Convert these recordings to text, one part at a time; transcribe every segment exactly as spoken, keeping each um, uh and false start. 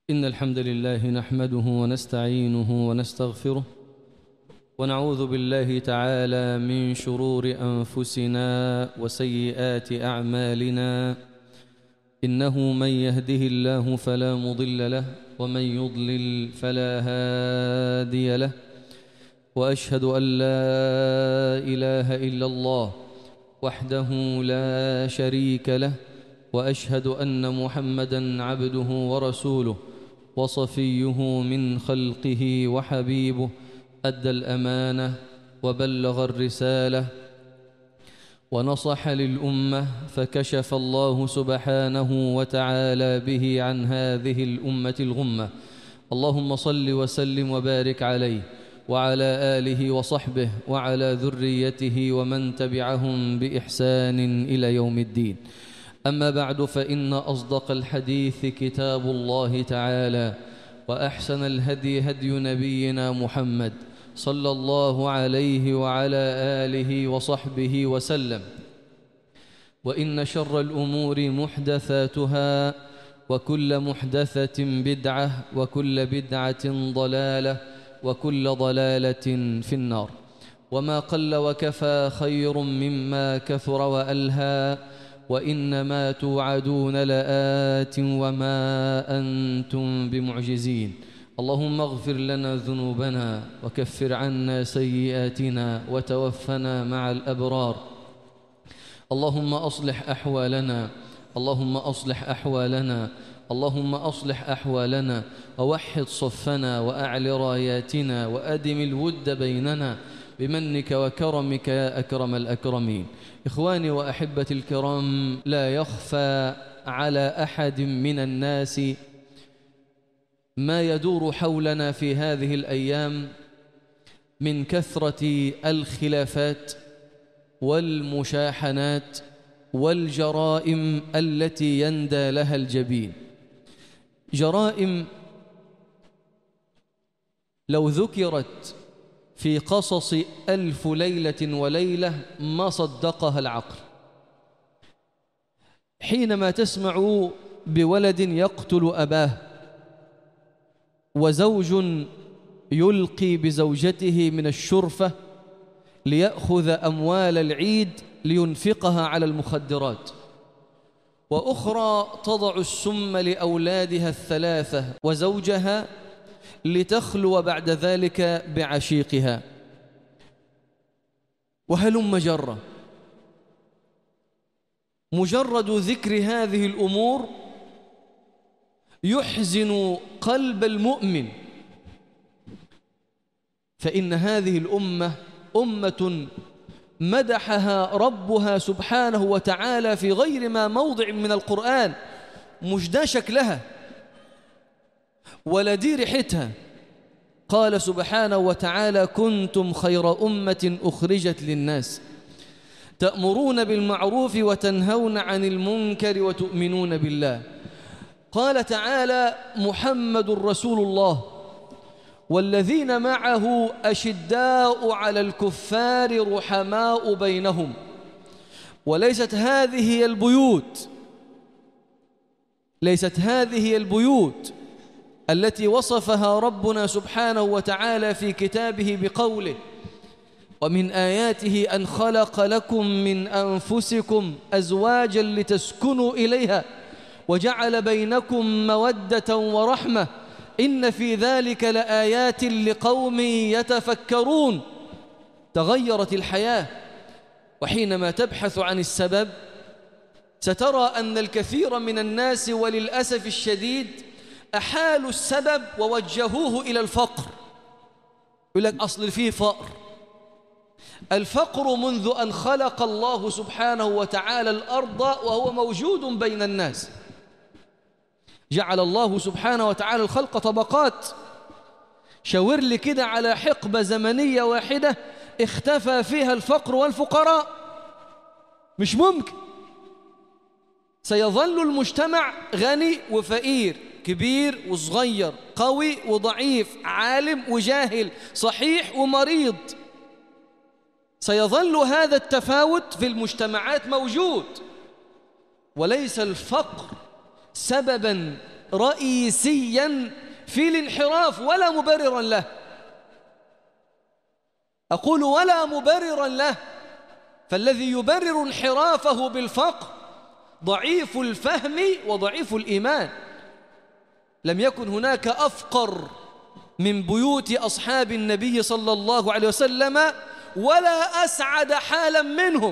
إن الحمد لله نحمده ونستعينه ونستغفره ونعوذ بالله تعالى من شرور أنفسنا وسيئات أعمالنا. إنه من يهده الله فلا مضل له ومن يضلل فلا هادي له، وأشهد أن لا إله إلا الله وحده لا شريك له، وأشهد أن محمدًا عبده ورسوله وصفيه من خلقه وحبيبه، أدى الأمانة وبلغ الرسالة ونصح للأمة، فكشف الله سبحانه وتعالى به عن هذه الأمة الغمة. اللهم صل وسلم وبارك عليه وعلى آله وصحبه وعلى ذريته ومن تبعهم بإحسان إلى يوم الدين. أما بعد، فإن أصدق الحديث كتاب الله تعالى، وأحسن الهدي هدي نبينا محمد صلى الله عليه وعلى آله وصحبه وسلم. وإن شر الأمور محدثاتها، وكل محدثة بدعة، وكل بدعة ضلالة، وكل ضلالة في النار. وما قل وكفى خير مما كثر وألهى، وإنما توعدون لآت وما أنتم بمعجزين. اللهم اغفر لنا ذنوبنا وكفر عنا سيئاتنا وتوفنا مع الأبرار. اللهم أصلح أحوالنا اللهم أصلح أحوالنا اللهم أصلح أحوالنا ووحد صفنا وأعل راياتنا وأدم الود بيننا بمنك وكرمك يا أكرم الأكرمين. إخواني وأحبتي الكرام، لا يخفى على أحد من الناس ما يدور حولنا في هذه الأيام من كثرة الخلافات والمشاحنات والجرائم التي يندى لها الجبين. جرائم لو ذكرت في قصص ألف ليلة وليلة ما صدقها العقل. حينما تسمع بولد يقتل أباه، وزوج يلقي بزوجته من الشرفة ليأخذ أموال العيد لينفقها على المخدرات، وأخرى تضع السم لأولادها الثلاثة وزوجها لتخلو بعد ذلك بعشيقها، وهلم جرة. مجرد ذكر هذه الأمور يحزن قلب المؤمن، فإن هذه الأمة أمة مدحها ربها سبحانه وتعالى في غير ما موضع من القرآن، مش ده شكلها ولا دي ريحتها. قال سبحانه وتعالى: كنتم خير أمة أخرجت للناس تأمرون بالمعروف وتنهون عن المنكر وتؤمنون بالله. قال تعالى: محمد رسول الله والذين معه أشداء على الكفار رحماء بينهم. وليست هذه هي البيوت ليست هذه هي البيوت التي وصفها ربنا سبحانه وتعالى في كتابه بقوله: ومن آياته أن خلق لكم من أنفسكم أزواجا لتسكنوا إليها وجعل بينكم مودة ورحمة إن في ذلك لآيات لقوم يتفكرون. تغيرت الحياة، وحينما تبحث عن السبب سترى أن الكثير من الناس وللأسف الشديد أحالوا السبب ووجهوه إلى الفقر. يقول لك أصل فيه فقر. الفقر منذ أن خلق الله سبحانه وتعالى الأرض وهو موجود بين الناس. جعل الله سبحانه وتعالى الخلق طبقات. شاور لي كده على حقبة زمنية واحدة اختفى فيها الفقر والفقراء، مش ممكن. سيظل المجتمع غني وفقير، كبير وصغير، قوي وضعيف، عالم وجاهل، صحيح ومريض. سيظل هذا التفاوت في المجتمعات موجود، وليس الفقر سببا رئيسيا في الانحراف ولا مبررا له. أقول ولا مبررا له، فالذي يبرر انحرافه بالفقر ضعيف الفهم وضعيف الإيمان. لم يكن هناك أفقر من بيوت أصحاب النبي صلى الله عليه وسلم ولا أسعد حالا منهم.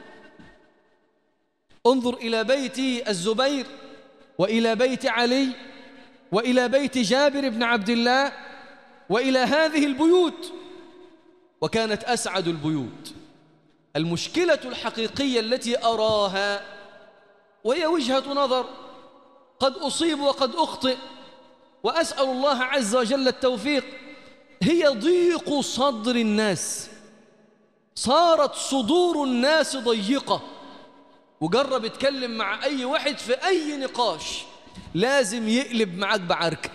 انظر إلى بيت الزبير وإلى بيت علي وإلى بيت جابر بن عبد الله وإلى هذه البيوت، وكانت أسعد البيوت. المشكلة الحقيقية التي أراها، وهي وجهة نظر قد أصيب وقد أخطئ وأسأل الله عز وجل التوفيق، هي ضيق صدر الناس. صارت صدور الناس ضيقة، وجرب يتكلم مع أي واحد في أي نقاش لازم يقلب معك بعركة،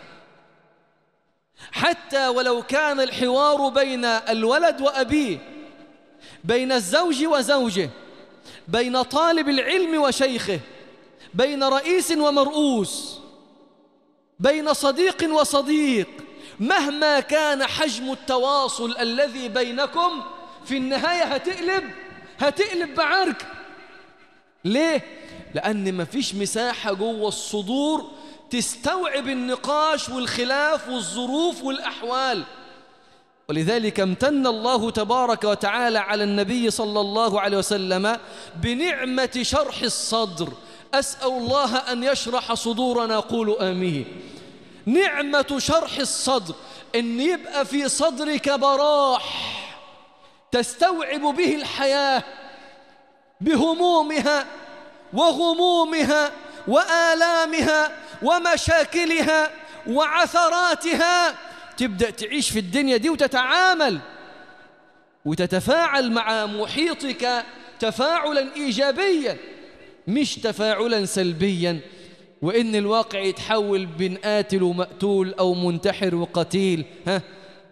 حتى ولو كان الحوار بين الولد وأبيه، بين الزوج وزوجه، بين طالب العلم وشيخه، بين رئيس ومرؤوس، بين صديق وصديق، مهما كان حجم التواصل الذي بينكم في النهاية هتقلب هتقلب بعركة. ليه؟ لأن مفيش مساحة جوه الصدور تستوعب النقاش والخلاف والظروف والأحوال. ولذلك امتن الله تبارك وتعالى على النبي صلى الله عليه وسلم بنعمة شرح الصدر. أسأل الله أن يشرح صدورنا، قولوا آمين. نعمة شرح الصدر، إن يبقى في صدرك براح تستوعب به الحياة بهمومها وغمومها وآلامها ومشاكلها وعثراتها، تبدأ تعيش في الدنيا دي وتتعامل وتتفاعل مع محيطك تفاعلا إيجابيا مش تفاعلا سلبيا، وإن الواقع يتحول بين قاتل ومقتول أو منتحر وقتيل، ها،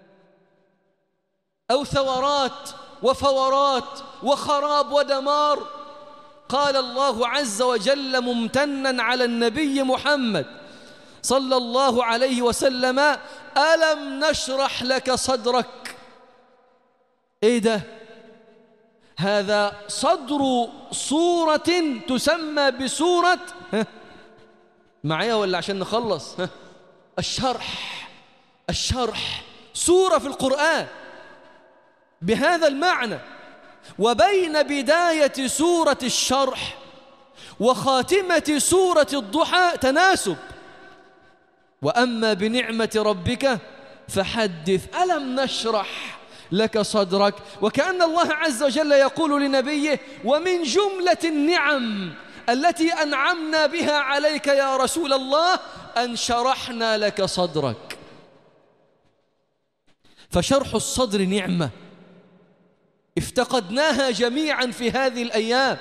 أو ثورات وفورات وخراب ودمار. قال الله عز وجل ممتنا على النبي محمد صلى الله عليه وسلم: ألم نشرح لك صدرك. إيه ده؟ هذا صدر صورة تسمى بسورة، معايا ولا عشان نخلص؟ الشرح. الشرح سورة في القرآن بهذا المعنى. وبين بداية سورة الشرح وخاتمة سورة الضحى تناسب. وأما بنعمة ربك فحدث. ألم نشرح لك صدرك. وكأن الله عز وجل يقول لنبيه: ومن جملة النعم التي أنعمنا بها عليك يا رسول الله أن شرحنا لك صدرك. فشرح الصدر نعمة افتقدناها جميعا في هذه الأيام،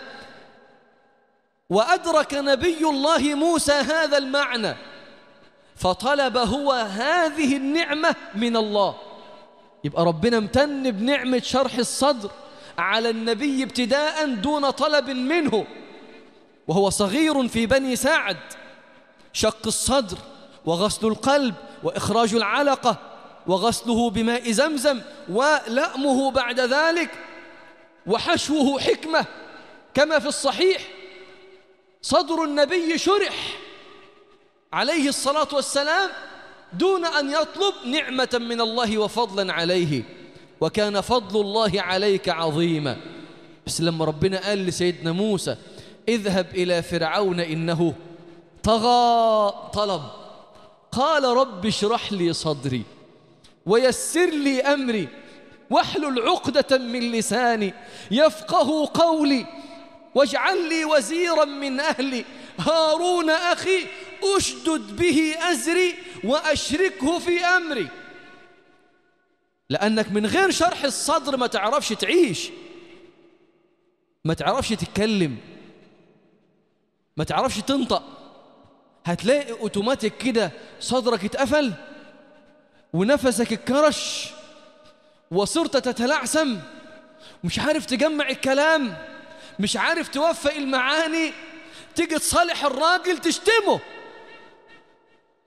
وأدرك نبي الله موسى هذا المعنى فطلب هو هذه النعمة من الله. يبقى ربنا امتن بنعمة شرح الصدر على النبي ابتداء دون طلب منه، وهو صغير في بني سعد. شق الصدر وغسل القلب وإخراج العلقة وغسله بماء زمزم ولأمه بعد ذلك وحشوه حكمة كما في الصحيح. صدر النبي شرح عليه الصلاة والسلام دون أن يطلب نعمة من الله وفضلا عليه. وكان فضل الله عليك عظيما. بس لما ربنا قال لسيدنا موسى: اذهب إلى فرعون إنه طغى، طلب، قال: رب اشرح لي صدري ويسر لي أمري واحلل عقدة من لساني يفقه قولي واجعل لي وزيرا من أهلي هارون أخي أشدد به أزري وأشركه في أمري. لأنك من غير شرح الصدر ما تعرفش تعيش، ما تعرفش تتكلم، ما تعرفش تنطق. هتلاقي اوتوماتيك كده صدرك اتقفل ونفسك اتكرش وصرت تتلعثم، مش عارف تجمع الكلام، مش عارف توفق المعاني. تيجي تصالح الراجل تشتمه،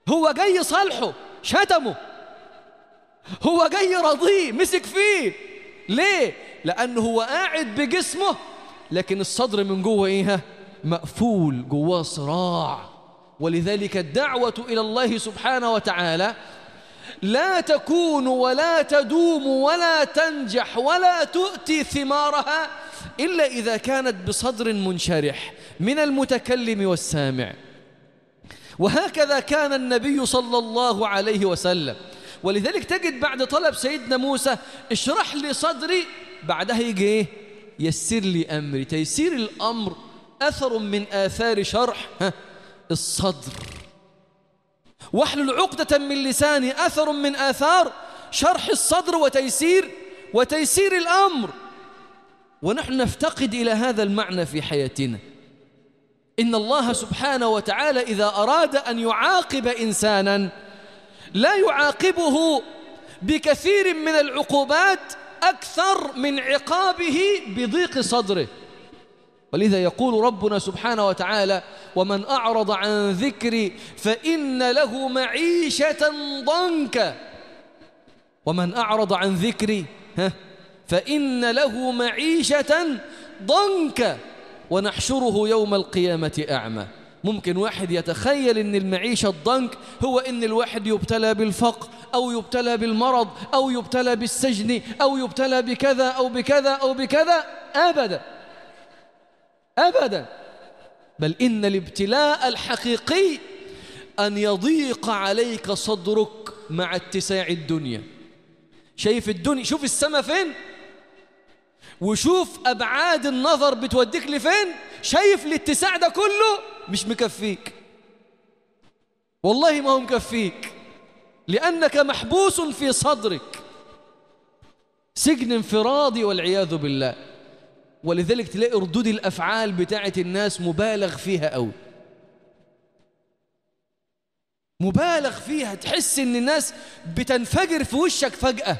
هو جاي صالحه شتمه، هو جاي رضيه مسك فيه. ليه؟ لأنه هو قاعد بجسمه لكن الصدر من جوه إيه؟ مقفول، جواه صراع. ولذلك الدعوة إلى الله سبحانه وتعالى لا تكون ولا تدوم ولا تنجح ولا تؤتي ثمارها إلا إذا كانت بصدر منشرح من المتكلم والسامع. وهكذا كان النبي صلى الله عليه وسلم. ولذلك تجد بعد طلب سيدنا موسى اشرح لي صدري، بعدها يجي ايه؟ يسر لي أمري. تيسير الأمر أثر من آثار شرح الصدر. واحلل عقدة من لساني أثر من آثار شرح الصدر وتيسير وتيسير الأمر. ونحن نفتقد إلى هذا المعنى في حياتنا. إن الله سبحانه وتعالى إذا أراد أن يعاقب إنسانا لا يعاقبه بكثير من العقوبات أكثر من عقابه بضيق صدره. ولذا يقول ربنا سبحانه وتعالى: ومن أعرض عن ذكري فإن له معيشة ضنكا. ومن أعرض عن ذكري فإن له معيشة ضنكا ونحشره يوم القيامة أعمى. ممكن واحد يتخيل أن المعيشة الضنك هو أن الواحد يبتلى بالفقر أو يبتلى بالمرض أو يبتلى بالسجن أو يبتلى بكذا أو بكذا أو بكذا. أبدا أبدا، بل إن الابتلاء الحقيقي أن يضيق عليك صدرك مع اتساع الدنيا. شايف الدنيا، شوف السماء فين وشوف أبعاد النظر بتوديك لفين. شايف الاتساع ده كله مش مكفيك، والله ما هو مكفيك، لأنك محبوس في صدرك سجن انفرادي والعياذ بالله. ولذلك تلاقي ردود الأفعال بتاعت الناس مبالغ فيها أوي، مبالغ فيها. تحس إن الناس بتنفجر في وشك فجأة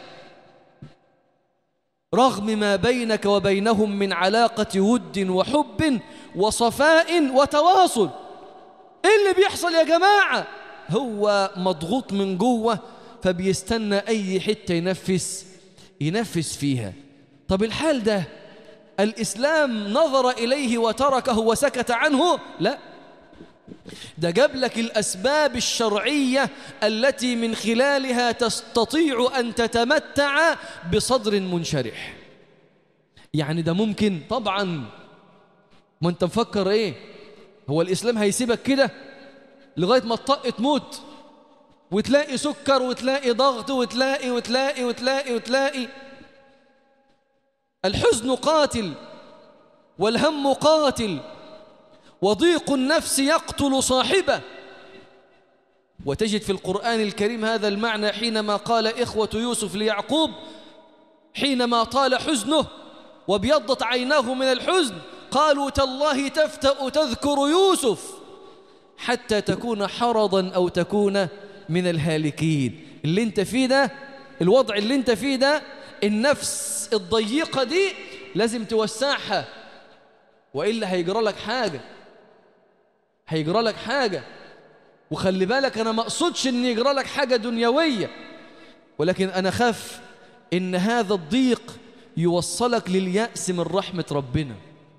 رغم ما بينك وبينهم من علاقة ود وحب وصفاء وتواصل. إيه اللي بيحصل يا جماعة؟ هو مضغوط من جوه فبيستنى أي حتة ينفس ينفس فيها. طب الحال ده الإسلام نظر إليه وتركه وسكت عنه؟ لا، ده جاب لك الأسباب الشرعية التي من خلالها تستطيع أن تتمتع بصدر منشرح. يعني ده ممكن طبعا. ما أنت مفكر إيه؟ هو الإسلام هيسيبك كده لغاية ما تطق تموت وتلاقي سكر وتلاقي ضغط وتلاقي وتلاقي وتلاقي وتلاقي؟ الحزن قاتل والهم قاتل وضيق النفس يقتل صاحبه. وتجد في القرآن الكريم هذا المعنى حينما قال إخوة يوسف ليعقوب حينما طال حزنه وابيضت عيناه من الحزن قالوا تالله تفتأ تذكر يوسف حتى تكون حرضا أو تكون من الهالكين. اللي انت فيه ده، الوضع اللي انت فيه ده، النفس الضيقة دي لازم توسعها، وإلا هيجرى لك حاجة، هيجرى لك حاجة. وخلي بالك أنا ما أقصدش أن يجرى لك حاجة دنيوية، ولكن أنا خاف إن هذا الضيق يوصلك لليأس من رحمة ربنا.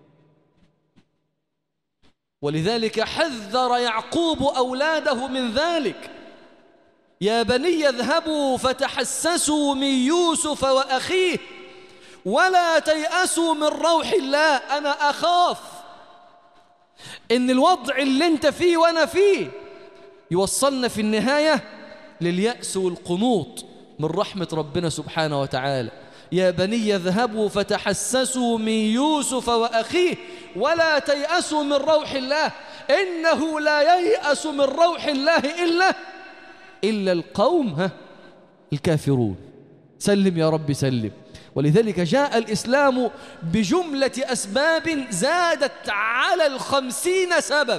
ولذلك حذر يعقوب أولاده من ذلك: يا بني اذهبوا فتحسسوا من يوسف وأخيه ولا تيأسوا من روح الله. أنا أخاف إن الوضع اللي انت فيه وأنا فيه يوصلنا في النهاية لليأس والقنوط من رحمة ربنا سبحانه وتعالى. يا بني اذهبوا فتحسسوا من يوسف وأخيه ولا تيأسوا من روح الله إنه لا ييأس من روح الله إلا إلا القوم ها الكافرون. سلم يا رب سلم. ولذلك جاء الإسلام بجملة أسباب زادت على الخمسين سبب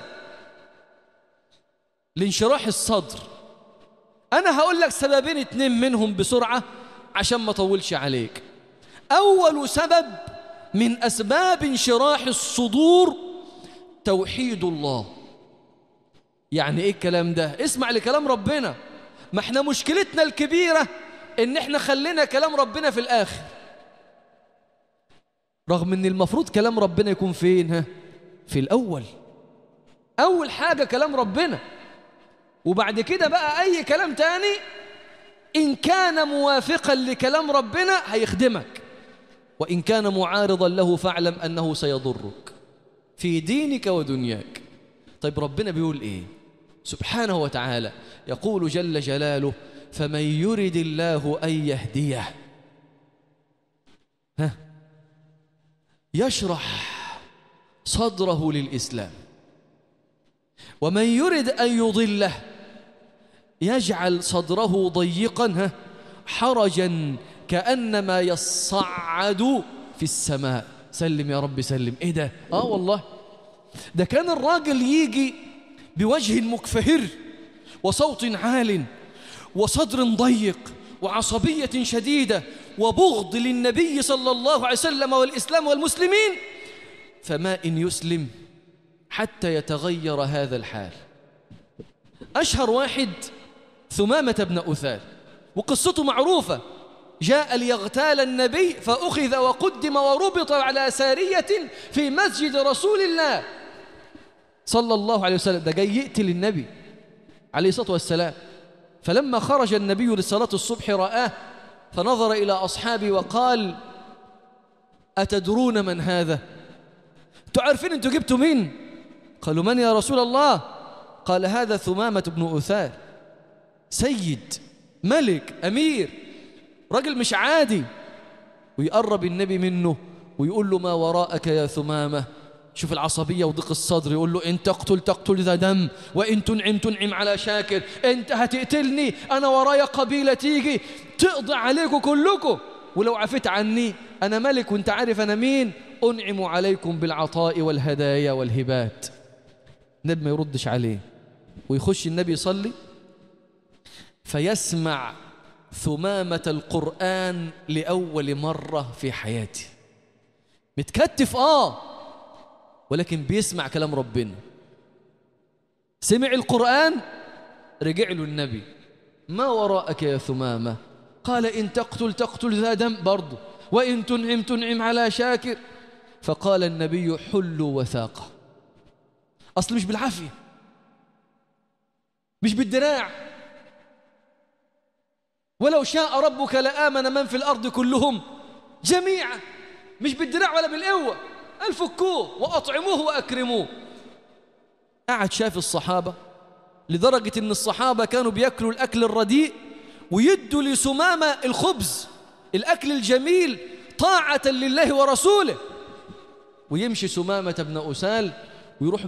لانشراح الصدر. أنا هقول لك سببين اتنين منهم بسرعة عشان ما طولش عليك. أول سبب من أسباب انشراح الصدور توحيد الله. يعني ايه الكلام ده؟ اسمع لكلام ربنا. ما احنا مشكلتنا الكبيرة ان احنا خلينا كلام ربنا في الاخر، رغم ان المفروض كلام ربنا يكون فين؟ ها؟ في الاول. اول حاجة كلام ربنا، وبعد كده بقى اي كلام تاني ان كان موافقا لكلام ربنا هيخدمك، وان كان معارضا له فاعلم انه سيضرك في دينك ودنياك. طيب ربنا بيقول ايه سبحانه وتعالى؟ يقول جل جلاله: فمن يرد الله أن يهديه ها يشرح صدره للإسلام، ومن يرد أن يضله يجعل صدره ضيقا ها حرجا كأنما يصعد في السماء. سلم يا رب سلم. ايه ده؟ اه والله ده كان الراجل يجي بوجه مكفهر وصوت عال وصدر ضيق وعصبية شديدة وبغض للنبي صلى الله عليه وسلم والإسلام والمسلمين، فما إن يسلم حتى يتغير هذا الحال. أشهر واحد ثمامة بن أثال، وقصته معروفة. جاء ليغتال النبي فأخذ وقدم وربط على سارية في مسجد رسول الله صلى الله عليه وسلم. ده جاي يقتل النبي عليه الصلاة والسلام. فلما خرج النبي لصلاة الصبح رآه فنظر إلى أصحابه وقال: أتدرون من هذا؟ تعرفين أنتوا جبتوا مين؟ قالوا: من يا رسول الله؟ قال: هذا ثمامة بن أثال، سيد ملك أمير، رجل مش عادي. ويقرب النبي منه ويقول له: ما وراءك يا ثمامة؟ شوف العصبية وضيق الصدر. يقول له: إن تقتل تقتل ذا دم، وإن تنعم تنعم على شاكر. أنت هتقتلني، أنا ورايا قبيلة تيجي تقضي عليكم كلكم، ولو عفيت عني أنا ملك وأنت عارف أنا مين، أنعم عليكم بالعطاء والهدايا والهبات. النبي ما يردش عليه، ويخش النبي يصلي فيسمع ثمامة القرآن لأول مرة في حياته. متكتف آه ولكن بيسمع كلام ربنا. سمع القرآن، رجع له النبي: ما وراءك يا ثمامة؟ قال: إن تقتل تقتل ذا دم برضه، وإن تنعم تنعم على شاكر. فقال النبي: حلوا وثاقة. أصل مش بالعافية، مش بالدراع. ولو شاء ربك لآمن من في الأرض كلهم جميعا. مش بالدراع ولا بالقوة، الفكوه وأطعموه وأكرموه. قعد شاف الصحابة، لدرجة أن الصحابة كانوا بيأكلوا الأكل الرديء ويدوا لسمامة الخبز، الأكل الجميل، طاعة لله ورسوله. ويمشي سمامة بن أثال ويروح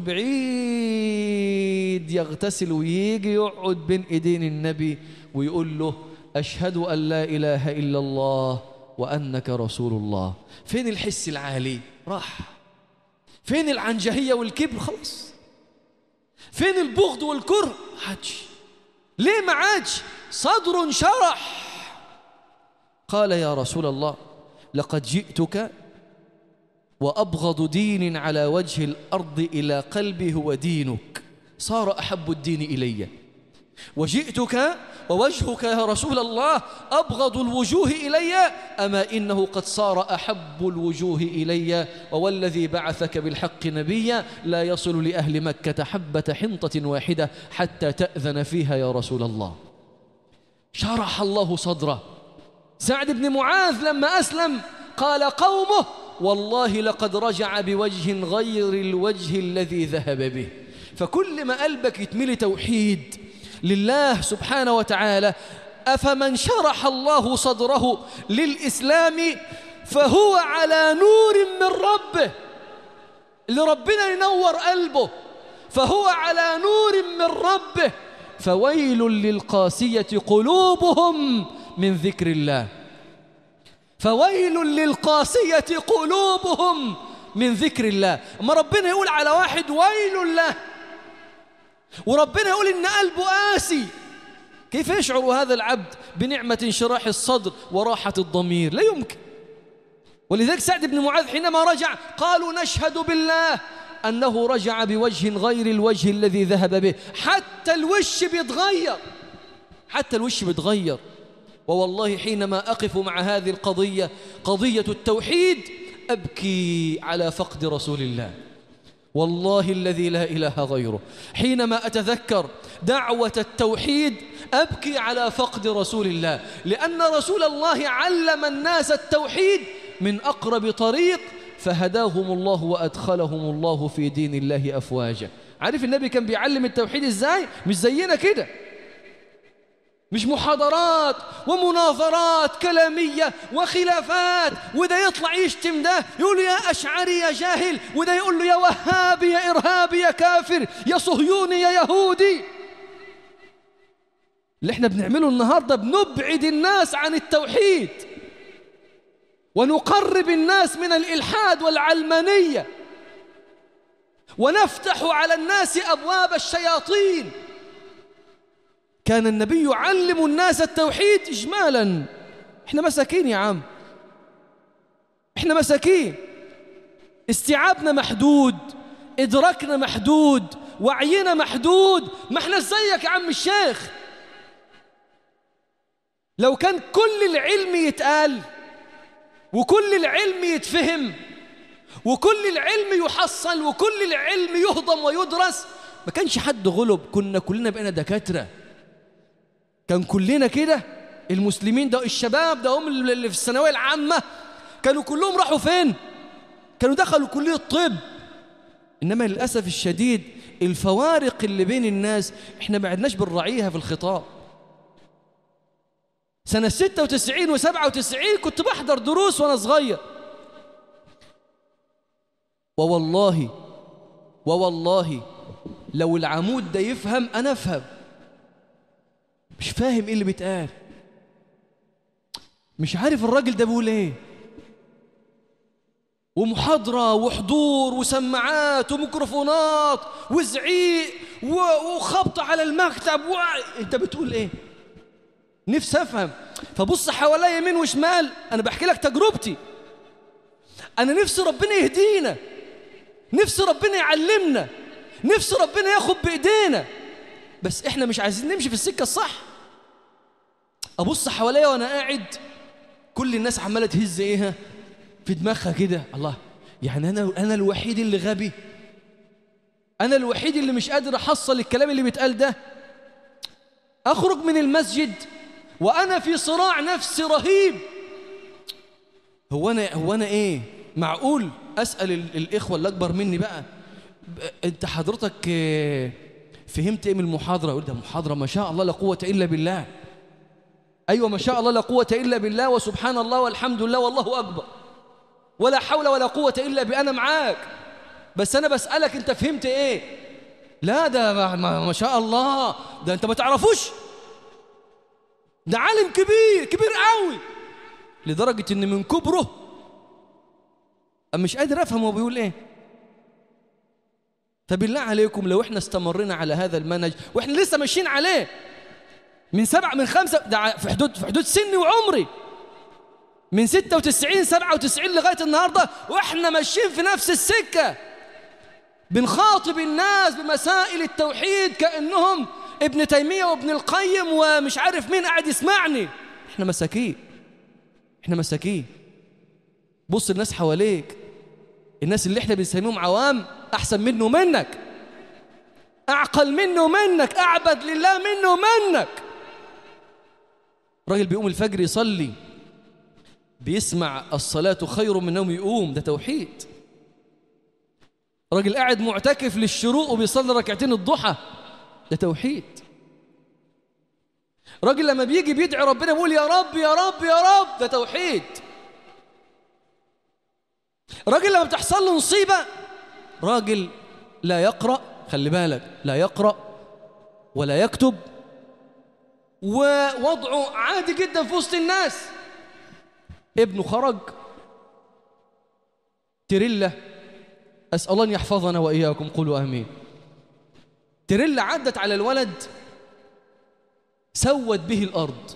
بعيد يغتسل ويجي يقعد بين إيدين النبي ويقول له: أشهد أن لا إله إلا الله وأنك رسول الله. فين الحس العالي؟ راح. فين العنجهية والكبر؟ خلاص. فين البغض والكره؟ حاج. ليه ما عادش؟ صدر شرح. قال: يا رسول الله لقد جئتك وأبغض دين على وجه الأرض إلى قلبي هو دينك، صار أحب الدين إلي. وجئتك ووجهك يا رسول الله أبغض الوجوه إلي، أما إنه قد صار أحب الوجوه إلي، ووالذي بعثك بالحق نبيا لا يصل لأهل مكة حبة حنطة واحدة حتى تأذن فيها يا رسول الله. شرح الله صدره. سعد بن معاذ لما أسلم قال قومه: والله لقد رجع بوجه غير الوجه الذي ذهب به. فكل ما قلبك يتملي توحيد لله سبحانه وتعالى، أفمن شرح الله صدره للإسلام فهو على نور من ربه، اللي ربنا ينور قلبه فهو على نور من ربه. فويل للقاسية قلوبهم من ذكر الله، فويل للقاسية قلوبهم من ذكر الله. أما ربنا يقول على واحد ويل له، وربنا يقول إن قلبه قاسي، كيف يشعر هذا العبد بنعمة انشراح الصدر وراحة الضمير؟ لا يمكن. ولذلك سعد بن معاذ حينما رجع قالوا: نشهد بالله أنه رجع بوجه غير الوجه الذي ذهب به. حتى الوش بيتغير، حتى الوش بيتغير. ووالله حينما أقف مع هذه القضية، قضية التوحيد، أبكي على فقد رسول الله، والله الذي لا إله غيره. حينما أتذكر دعوة التوحيد أبكي على فقد رسول الله، لأن رسول الله علم الناس التوحيد من أقرب طريق، فهداهم الله وأدخلهم الله في دين الله أفواجا. عارف النبي كان بيعلم التوحيد إزاي؟ مش زينا كده، مش محاضرات ومناظرات كلامية وخلافات، وده يطلع يشتم ده يقول له يا أشعري يا جاهل، وده يقول له يا وهابي يا إرهابي يا كافر يا صهيوني يا يهودي. اللي احنا بنعمله النهاردة بنبعد الناس عن التوحيد ونقرب الناس من الإلحاد والعلمانية، ونفتح على الناس أبواب الشياطين. كان النبي يعلم الناس التوحيد إجمالا. احنا مساكين يا عم، احنا مساكين، استيعابنا محدود، إدراكنا محدود، وعينا محدود. ما احنا زيك يا عم الشيخ. لو كان كل العلم يتقال وكل العلم يتفهم وكل العلم يحصل وكل العلم يهضم ويدرس، ما كانش حد غلب، كنا كلنا بقينا دكاترة. كان كلنا كده. المسلمين ده الشباب ده هم اللي في الثانوية العامة كانوا كلهم راحوا فين؟ كانوا دخلوا كلية الطب. إنما للأسف الشديد الفوارق اللي بين الناس احنا ما عدناش بنراعيها في الخطاب. سنة ستة وتسعين وسبعة وتسعين كنت بحضر دروس وأنا صغير، ووالله ووالله لو العمود ده يفهم أنا أفهم. مش فاهم إيه اللي بيتقال، مش عارف الراجل ده بيقول إيه، ومحاضرة وحضور وسماعات وميكروفونات وزعيق وخبط على المكتب و... أنت بتقول إيه؟ نفسي أفهم. فبص حوالي يمين وشمال، أنا بحكي لك تجربتي. أنا نفسي ربنا يهدينا، نفسي ربنا يعلمنا، نفسي ربنا ياخد بإيدينا، بس إحنا مش عايزين نمشي في السكة الصح. أبص حواليا وأنا قاعد كل الناس عمالة تهز إيها في دماغها كده. الله، يعني أنا أنا الوحيد اللي غبي، أنا الوحيد اللي مش قادر أحصل الكلام اللي بيتقال ده. أخرج من المسجد وأنا في صراع نفسي رهيب. هو أنا هو أنا إيه؟ معقول أسأل الإخوة اللي أكبر مني بقى، أنت حضرتك فهمت إيه من المحاضرة؟ يقول ده محاضرة ما شاء الله لا قوة إلا بالله. أيوة ما شاء الله لا قوة إلا بالله، وسبحان الله والحمد لله والله أكبر، ولا حول ولا قوة إلا بأنا معاك، بس أنا بسألك أنت فهمت إيه؟ لا ده ما, ما شاء الله، ده أنت ما تعرفوش، ده عالم كبير كبير قوي، لدرجة إن من كبره أنا مش قادر أفهم هو بيقول إيه. فبالله عليكم لو إحنا استمرنا على هذا المنهج وإحنا لسه ماشيين عليه من سبعة من خمسة، ده في حدود في حدود سني وعمري، من ستة وتسعين سبعة وتسعين لغاية النهاردة وإحنا ماشيين في نفس السكة، بنخاطب الناس بمسائل التوحيد كأنهم ابن تيمية وابن القيم ومش عارف مين قاعد يسمعني. إحنا مساكين، إحنا مساكين. بص الناس حواليك، الناس اللي إحنا بنسميهم عوام أحسن منه ومنك، أعقل منه ومنك، أعبد لله منه ومنك. راجل بيقوم الفجر يصلي، بيسمع الصلاة خير من نوم يقوم، ده توحيد. راجل قاعد معتكف للشروق وبيصلي ركعتين الضحى، ده توحيد. راجل لما بيجي بيدعي ربنا بيقول يا رب يا رب يا رب، ده توحيد. راجل لما بتحصل له مصيبة، راجل لا يقرأ، خلي بالك، لا يقرأ ولا يكتب، ووضعه عادي جدا في وسط الناس. ابنه خرج تريلا، أسأل الله أن يحفظنا وإياكم، قولوا آمين. تريلا عدت على الولد سوت به الأرض،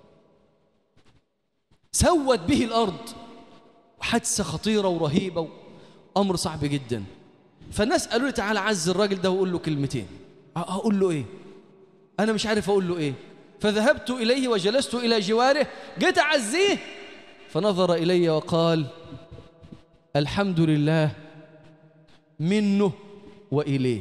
سوت به الأرض، حادثة خطيرة ورهيبة، أمر صعب جدا. فالناس قالوا لي تعالى عز الراجل ده وقول له كلمتين. أقول له إيه؟ أنا مش عارف أقول له إيه. فذهبت إليه وجلست إلى جواره، جيت أعزيه فنظر إلي وقال الحمد لله منه وإليه،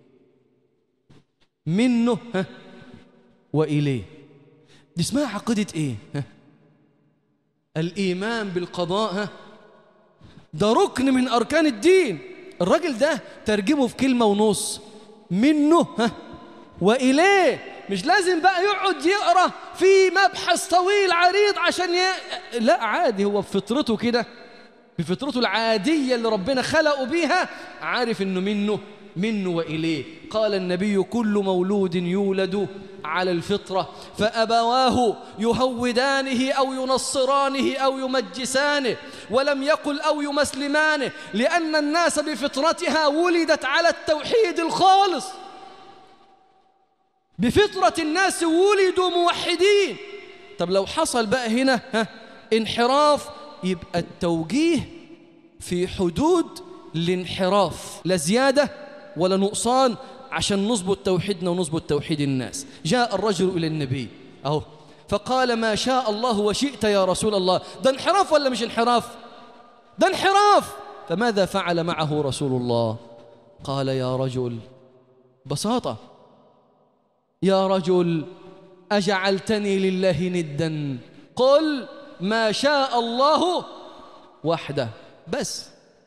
منه ها وإليه. دي اسمها عقيدة إيه؟ ها؟ الإيمان بالقضاء. ها؟ ده ركن من أركان الدين. الراجل ده ترجمه في كلمة ونص، منه ها وإليه. مش لازم بقى يقعد يقرأ في مبحث طويل عريض عشان ي... لا عادي، هو بفطرته كده، بفطرته العادية اللي ربنا خلقه بيها، عارف إنه منه منه وإليه. قال النبي كل مولود يولد على الفطرة فأبواه يهودانه أو ينصرانه أو يمجسانه، ولم يقل أو يمسلمانه، لأن الناس بفطرتها ولدت على التوحيد الخالص. بفطرة الناس ولدوا موحدين. طب لو حصل بقى هنا ها انحراف، يبقى التوجيه في حدود الانحراف، لا زيادة ولا نقصان، عشان نظبط توحيدنا ونظبط توحيد الناس. جاء الرجل إلى النبي أهو فقال ما شاء الله وشئت يا رسول الله. ده انحراف ولا مش انحراف؟ ده انحراف. فماذا فعل معه رسول الله؟ قال يا رجل، بساطة، يا رجل أجعلتني لله ندا؟ قل ما شاء الله وحده. بس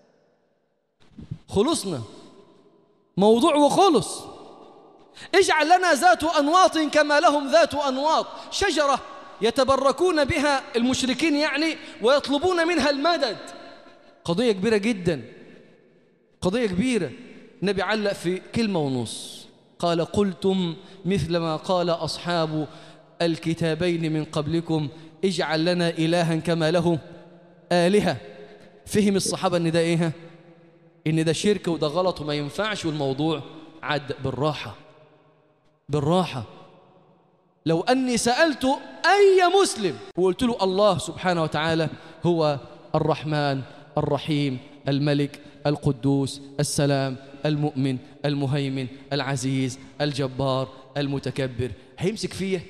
خلصنا، موضوع وخلص. اجعل لنا ذات أنواط كما لهم ذات أنواط، شجرة يتبركون بها المشركين يعني ويطلبون منها المدد. قضية كبيرة جدا، قضية كبيرة. النبي علق في كلمة ونص، قال قلتم مثل ما قال أصحاب الكتابين من قبلكم اجعل لنا إلها كما له آلهة. فهم الصحابة ان ده ايه؟ ان ده شرك وده غلط وما ينفعش، والموضوع عد بالراحة بالراحة. لو أني سألت أي مسلم وقلت له الله سبحانه وتعالى هو الرحمن الرحيم الملك القدوس السلام المؤمن المهيمن العزيز الجبار المتكبر، هيمسك فيه؟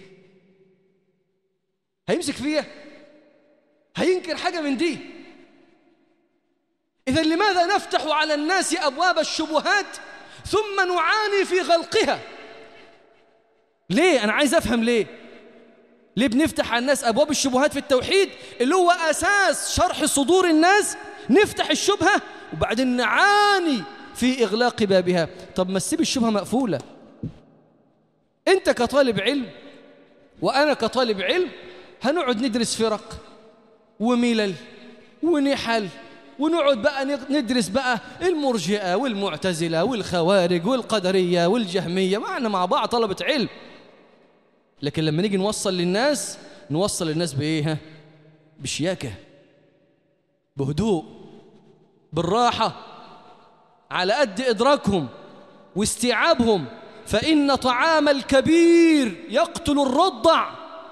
هيمسك فيه؟ هينكر حاجة من دي؟ إذن لماذا نفتح على الناس أبواب الشبهات ثم نعاني في غلقها؟ ليه؟ أنا عايز أفهم ليه ليه بنفتح على الناس أبواب الشبهات في التوحيد اللي هو أساس شرح صدور الناس، نفتح الشبهة وبعدين نعاني في إغلاق بابها. طب ما تسيب الشبهة مقفولة. أنت كطالب علم وأنا كطالب علم هنقعد ندرس فرق وملل ونحل، ونقعد بقى ندرس بقى المرجئة والمعتزلة والخوارج والقدرية والجهمية، معنا مع بعض طلبة علم. لكن لما نيجي نوصل للناس، نوصل للناس بإيه؟ بشياكة، بهدوء، بالراحة، على قد إدراكهم واستيعابهم. فإن طعام الكبير يقتل الرضع،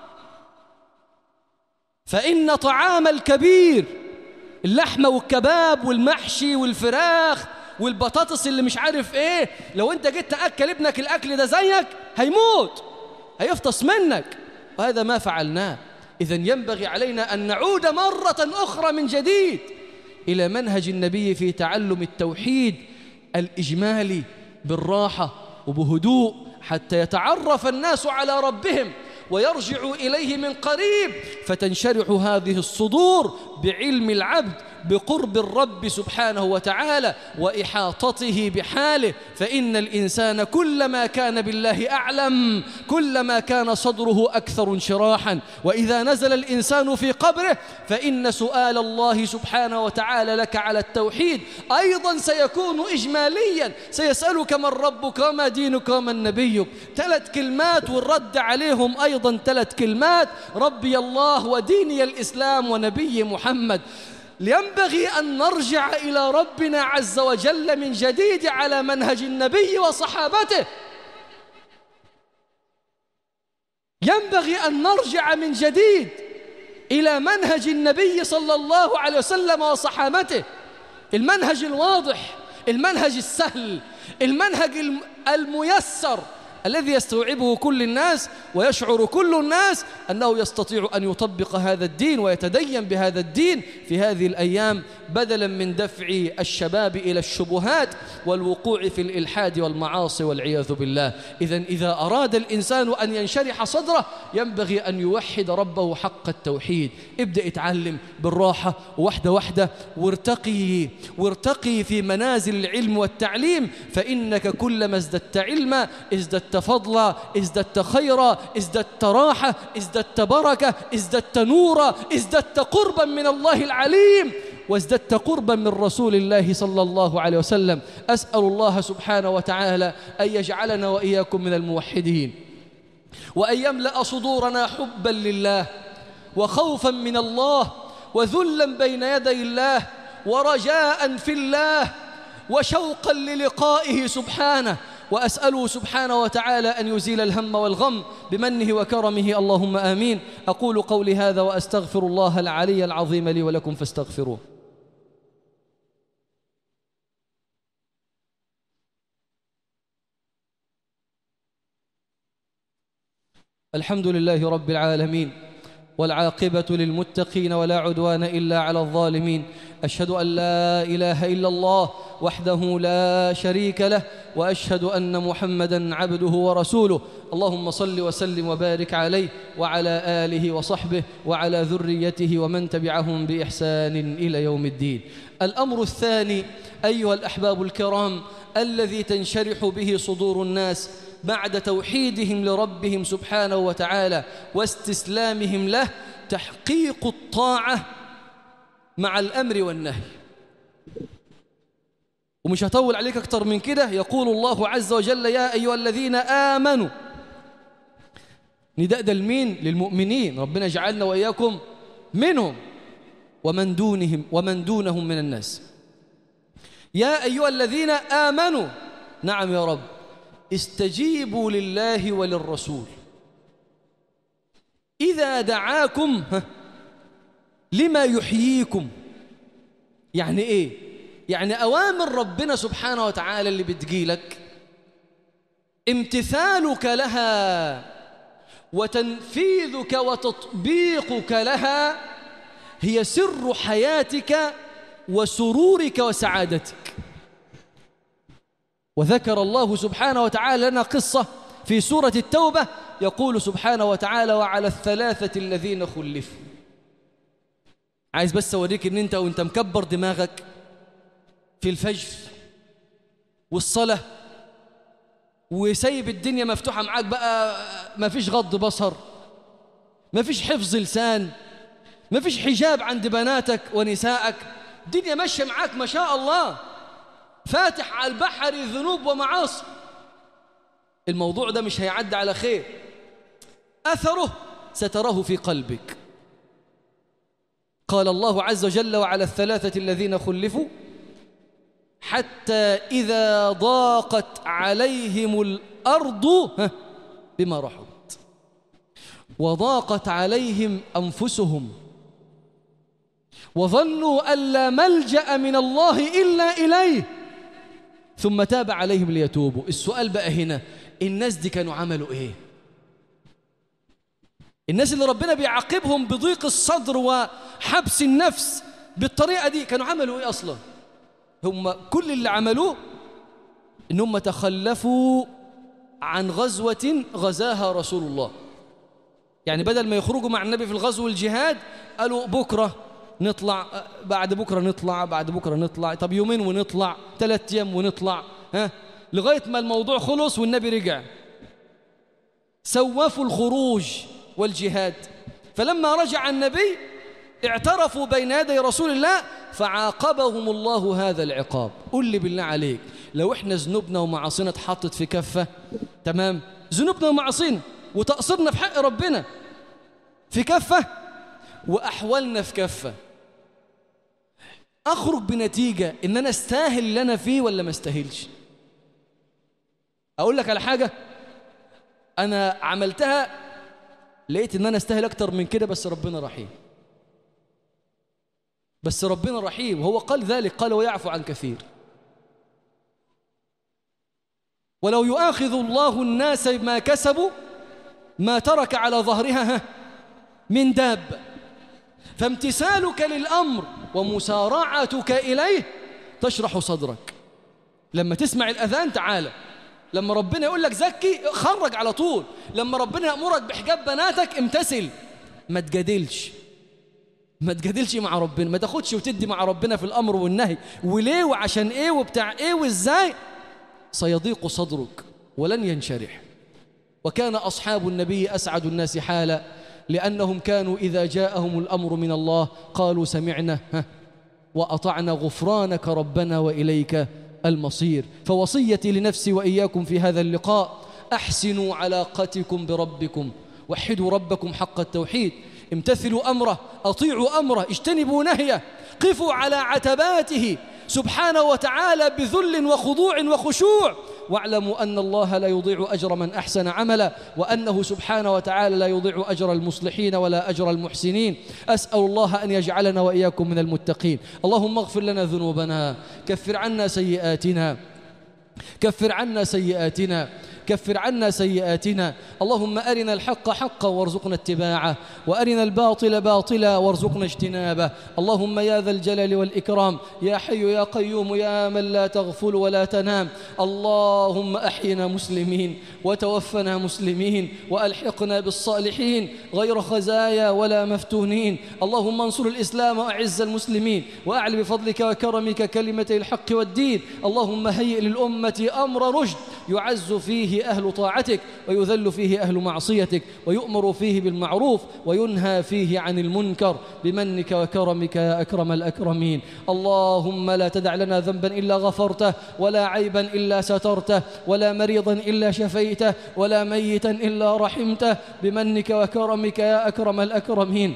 فإن طعام الكبير، اللحمة والكباب والمحشي والفراخ والبطاطس اللي مش عارف ايه، لو انت جيت تأكل ابنك الأكل ده زيك هيموت، هيفطس منك، وهذا ما فعلناه. إذن ينبغي علينا أن نعود مرة أخرى من جديد إلى منهج النبي في تعلم التوحيد الإجمالي بالراحة وبهدوء، حتى يتعرف الناس على ربهم ويرجعوا إليه من قريب، فتنشرح هذه الصدور بعلم العبد بقرب الرب سبحانه وتعالى وإحاطته بحاله. فإن الإنسان كلما كان بالله أعلم كلما كان صدره أكثر انشراحا. وإذا نزل الإنسان في قبره فإن سؤال الله سبحانه وتعالى لك على التوحيد أيضا سيكون إجماليا. سيسألك من ربك وما دينك ومن نبيك، ثلاث كلمات، والرد عليهم أيضا ثلاث كلمات: ربي الله وديني الإسلام ونبي محمد. ينبغي أن نرجع إلى ربنا عز وجل من جديد على منهج النبي وصحابته. ينبغي أن نرجع من جديد إلى منهج النبي صلى الله عليه وسلم وصحابته، المنهج الواضح المنهج السهل، المنهج الميسر الذي يستوعبه كل الناس ويشعر كل الناس أنه يستطيع أن يطبق هذا الدين ويتدين بهذا الدين في هذه الأيام، بدلا من دفع الشباب إلى الشبهات والوقوع في الإلحاد والمعاصي والعياذ بالله. إذن إذا أراد الإنسان أن ينشرح صدره ينبغي أن يوحد ربه حق التوحيد. ابدأ اتعلم بالراحة واحدة واحدة، وارتقي وارتقي في منازل العلم والتعليم، فإنك كلما ازددت علما ازددت فضلا، ازددت خيرا، ازددت راحة، ازددت بركة، ازددت نورا، ازددت قربا من الله العليم، وازددت قربا من رسول الله صلى الله عليه وسلم. أسأل الله سبحانه وتعالى أن يجعلنا وإياكم من الموحدين، وأن يملأ صدورنا حبا لله وخوفا من الله وذلا بين يدي الله ورجاء في الله وشوقا للقائه سبحانه. وأسأله سبحانه وتعالى أن يزيل الهم والغم بمنه وكرمه، اللهم آمين. أقول قولي هذا وأستغفر الله العلي العظيم لي ولكم فاستغفروه. الحمد لله رب العالمين، والعاقبة للمتقين ولا عدوان إلا على الظالمين. أشهد أن لا إله إلا الله وحده لا شريك له، وأشهد أن محمدًا عبده ورسوله. اللهم صل وسلم وبارك عليه وعلى آله وصحبه وعلى ذريته ومن تبعهم بإحسان إلى يوم الدين. الأمر الثاني أيها الأحباب الكرام الذي تنشرح به صدور الناس بعد توحيدهم لربهم سبحانه وتعالى واستسلامهم له، تحقيق الطاعة مع الأمر والنهي. ومش هطول عليك أكتر من كده. يقول الله عز وجل: يا أيها الذين آمنوا. نداء ده لمين؟ للمؤمنين، ربنا يجعلنا وإياكم منهم ومن دونهم ومن دونهم من الناس. يا أيها الذين آمنوا، نعم يا رب، استجيبوا لله وللرسول إذا دعاكم لما يحييكم. يعني إيه؟ يعني أوامر ربنا سبحانه وتعالى اللي بتجيلك امتثالك لها وتنفيذك وتطبيقك لها هي سر حياتك وسرورك وسعادتك. وذكر الله سبحانه وتعالى لنا قصة في سورة التوبة، يقول سبحانه وتعالى: وعلى الثلاثة الذين خلفوا. عايز بس أوريك إن أنت وأنت مكبر دماغك في الفجر والصلاة وسايب الدنيا مفتوحة معاك بقى، ما فيش غض بصر، ما فيش حفظ لسان، ما فيش حجاب عند بناتك ونسائك، الدنيا ماشية معاك ما شاء الله، فاتح على البحر ذنوب ومعاصي. الموضوع ده مش هيعدي على خير، أثره ستراه في قلبك. قال الله عز وجل: وعلى الثلاثة الذين خلفوا حتى إذا ضاقت عليهم الأرض بما رحبت وضاقت عليهم أنفسهم وظنوا أن لا ملجأ من الله إلا إليه ثم تاب عليهم ليتوبوا. السؤال بقى هنا، الناس دي كانوا عملوا إيه؟ الناس اللي ربنا بيعاقبهم بضيق الصدر وحبس النفس بالطريقة دي كانوا عملوا إيه أصلا؟ هم كل اللي عملوه إنهم تخلفوا عن غزوة غزاها رسول الله. يعني بدل ما يخرجوا مع النبي في الغزو والجهاد قالوا بكرة نطلع، بعد بكرة نطلع، بعد بكرة نطلع، طب يومين ونطلع، ثلاث أيام ونطلع، ها لغاية ما الموضوع خلص والنبي رجع. سوفوا الخروج والجهاد. فلما رجع النبي اعترفوا بين يدي رسول الله فعاقبهم الله هذا العقاب. قل لي بالله عليك، لو احنا ذنوبنا ومعاصينا اتحطت في كفة، تمام، ذنوبنا ومعاصينا وتقصيرنا في حق ربنا في كفة وأحوالنا في كفة، أخرج بنتيجة إن أنا استاهل اللي أنا فيه ولا ما استاهلش؟ أقول لك على حاجة أنا عملتها لقيت إن أنا استاهل أكتر من كده، بس ربنا رحيم، بس ربنا رحيم وهو قال ذلك، قال ويعفو عن كثير. ولو يؤاخذ الله الناس بما كسبوا ما ترك على ظهرها من داب. فامتثالك للأمر ومسارعتك إليه تشرح صدرك. لما تسمع الأذان تعالى، لما ربنا يقول لك زكي خرج على طول، لما ربنا يأمرك بحجاب بناتك امتثل. ما تجادلش، ما تجادلش مع ربنا، ما تاخدش وتدي مع ربنا في الأمر والنهي، وليه وعشان ايه وبتاع ايه وازاي. سيضيق صدرك ولن ينشرح. وكان أصحاب النبي أسعد الناس حالا، لأنهم كانوا إذا جاءهم الأمر من الله قالوا سمعنا وأطعنا غفرانك ربنا وإليك المصير. فوصيتي لنفسي وإياكم في هذا اللقاء: أحسنوا علاقتكم بربكم، وحدوا ربكم حق التوحيد، امتثلوا أمره، أطيعوا أمره، اجتنبوا نهيه، قفوا على عتباته سبحانه وتعالى بذل وخضوع وخشوع، واعلموا أن الله لا يضيع أجر من أحسن عملا، وأنه سبحانه وتعالى لا يضيع أجر المصلحين ولا أجر المحسنين. أسأل الله أن يجعلنا وإياكم من المتقين. اللهم اغفر لنا ذنوبنا، كفر عنا سيئاتنا، كفر عنا سيئاتنا كفر عنا سيئاتنا. اللهم أرنا الحق حقا وارزقنا اتباعه، وأرنا الباطل باطلا وارزقنا اجتنابه. اللهم يا ذا الجلال والإكرام، يا حي يا قيوم، يا من لا تغفل ولا تنام، اللهم أحينا مسلمين وتوفنا مسلمين وألحقنا بالصالحين غير خزايا ولا مفتونين. اللهم انصر الإسلام وأعز المسلمين، وأعل بفضلك وكرمك كلمتي الحق والدين. اللهم هيئ للأمة أمر رشد يعز فيه أهل طاعتك ويذل فيه أهل معصيتك، ويؤمر فيه بالمعروف وينهى فيه عن المنكر بمنك وكرمك يا أكرم الأكرمين. اللهم لا تدع لنا ذنبا إلا غفرته، ولا عيبا إلا سترته، ولا مريضا إلا شفيته، ولا ميتا إلا رحمته بمنك وكرمك يا أكرم الأكرمين.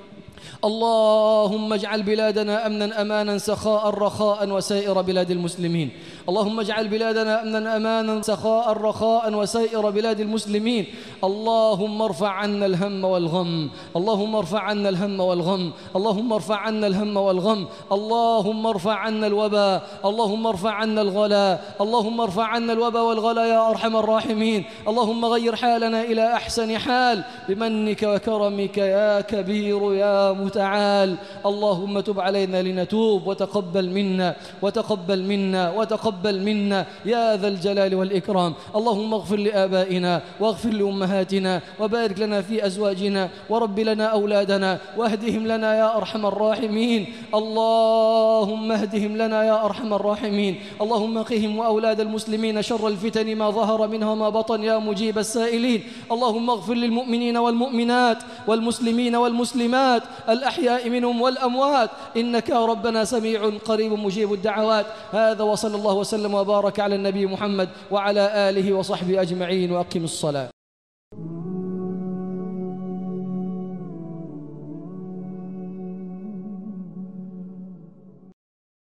اللهم اجعل بلادنا أمنا أمانا سخاء رخاء وسائر بلاد المسلمين. اللهم اجعل بلادنا أمنا أمانا سخاء رخاء وسائر بلاد المسلمين. اللهم ارفع عنا الهم والغم، اللهم ارفع عنا الهم والغم، اللهم ارفع عنا الهم والغم، اللهم ارفع عنا الوباء، اللهم ارفع عنا الغلاء، اللهم ارفع عنا الوباء والغلاء يا أرحم الراحمين. اللهم غير حالنا إلى أحسن حال بمنك وكرمك يا كبير يا متعال. اللهم تب علينا لنتوب، وتقبل منا وتقبل منا وتقبل منا يا ذا الجلال والإكرام. اللهم اغفر لآبائنا واغفر لأمهاتنا، وبارك لنا في أزواجنا، ورب لنا أولادنا، واهدهم لنا يا أرحم الراحمين. اللهم اهدهم لنا يا أرحم الراحمين. اللهم قهم وأولاد المسلمين شر الفتن ما ظهر منها وما بطن يا مجيب السائلين. اللهم اغفر للمؤمنين والمؤمنات والمسلمين والمسلمات الأحياء منهم والأموات، إنك يا ربنا سميع قريب مجيب الدعوات. هذا وصلى الله وسلم وبارك على النبي محمد وعلى آله وصحبه أجمعين، وأقم الصلاة.